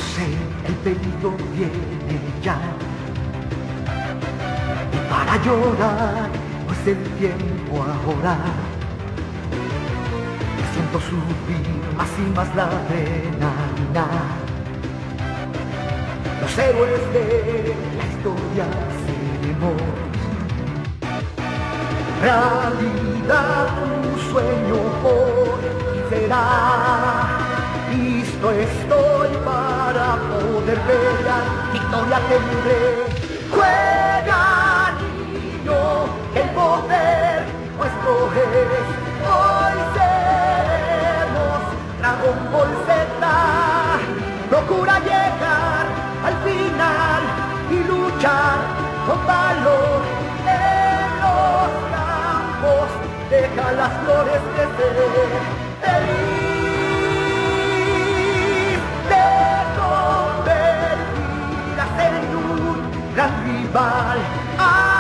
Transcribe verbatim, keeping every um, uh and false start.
sé, el peligro viene ya. Y para llorar, no es el tiempo ahora. Me siento subir más y más la adrenalina. Los héroes de la historia seremos. Realidad tu sueño hoy será. Listo estoy para poder pelear, victoria tendré. Juega niño, el poder nuestro es. Hoy seremos Dragon Ball Z. Procura llegar al final y luchar con valor en los campos. Deja las flores crecer. Feliz gran rival.